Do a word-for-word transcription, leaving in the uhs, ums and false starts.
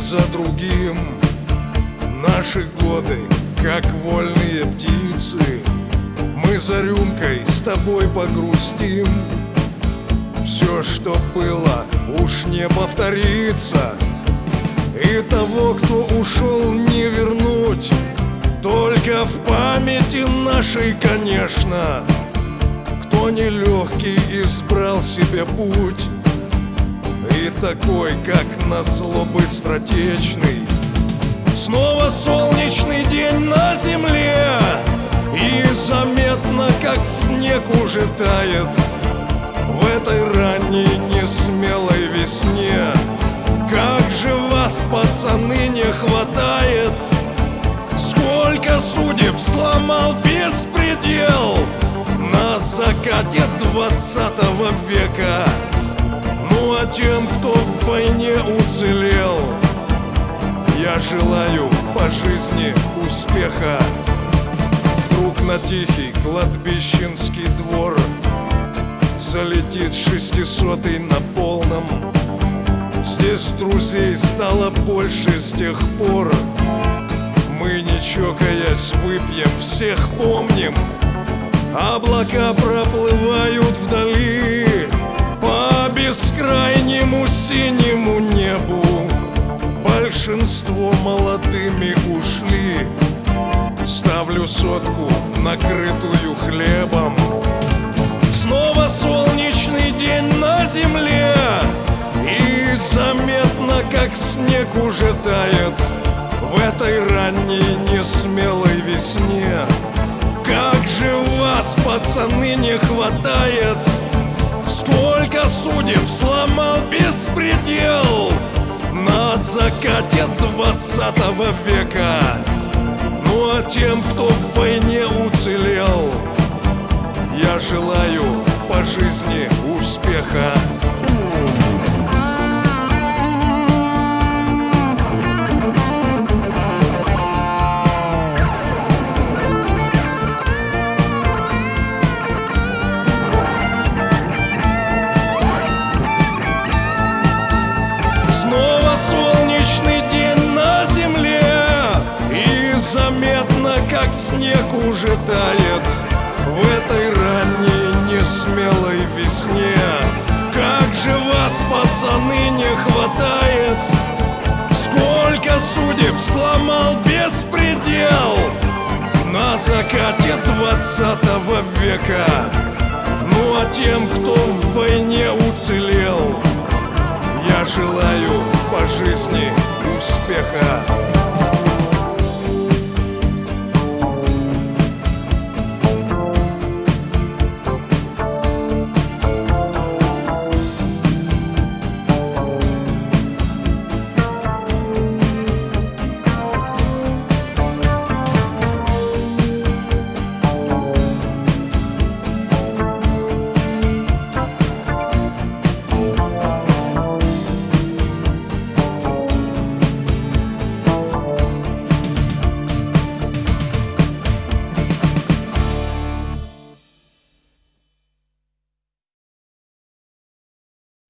за другим. Наши годы, как вольные птицы, мы за рюмкой с тобой погрустим. Все, что было, уж не повторится, и того, кто ушел, не вернуть. Только в памяти нашей, конечно, кто нелегкий избрал себе путь, и такой, как назло быстротечный. Снова солнечный день на земле, и заметно, как снег уже тает в этой ранней несмелой весне. Как же вас, пацаны, не хватает! Сколько судеб сломал беспредел на закате двадцатого века. Ну а тем, кто в войне уцелел, я желаю по жизни успеха. Вдруг на тихий кладбищенский двор залетит шестисотый на полном. Здесь друзей стало больше с тех пор. Мы, не чокаясь, выпьем, всех помним. Облака проплывают вдали по бескрайнему синему небу. Большинство молодыми ушли. Ставлю сотку, накрытую хлебом. Снова солнечный день на земле, и заметно, как снег уже тает в этой ранней несмелой весне. Как же вас, пацаны, не хватает! Сколько судеб сломал беспредел на закате двадцатого века. Ну а тем, кто в войне уцелел, я желаю по жизни успеха. Снова солнечный день на земле, и заметно, как снег уже тает в этой ранней несмелой весне. Как же вас, пацаны, не хватает! Сколько судеб сломал беспредел на закате двадцатого века.